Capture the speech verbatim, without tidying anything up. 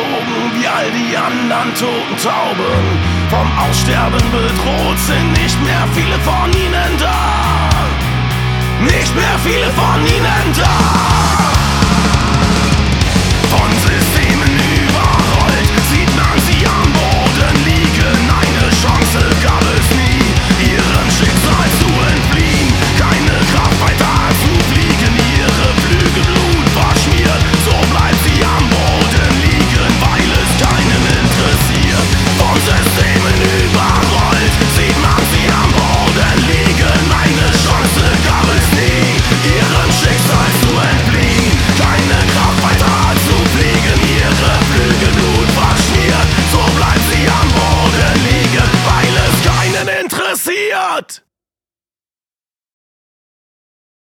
geflogen wie all die anderen toten Tauben. Vom Aussterben bedroht sind nicht mehr viele von ihnen da. Nicht mehr viele von ihnen da. Von Systemen überrollt, sieht man sie am Boden liegen. Eine Chance gab es nie, ihrem Schicksal zu entfliehen. Keine Kraft weiter zu fliegen, ihre Flügel Blut verschmiert. So bleibt sie am Boden liegen, weil es keinen interessiert. Von Systemen überrollt, sieht man sie am Boden liegen. Eine Chance gab es nie, ihrem Schicksal zu entfliehen. Keine Kraft weiter zu fliegen, ihre Flügel Blut verschmiert. So bleibt sie am Boden liegen, weil es keinen interessiert.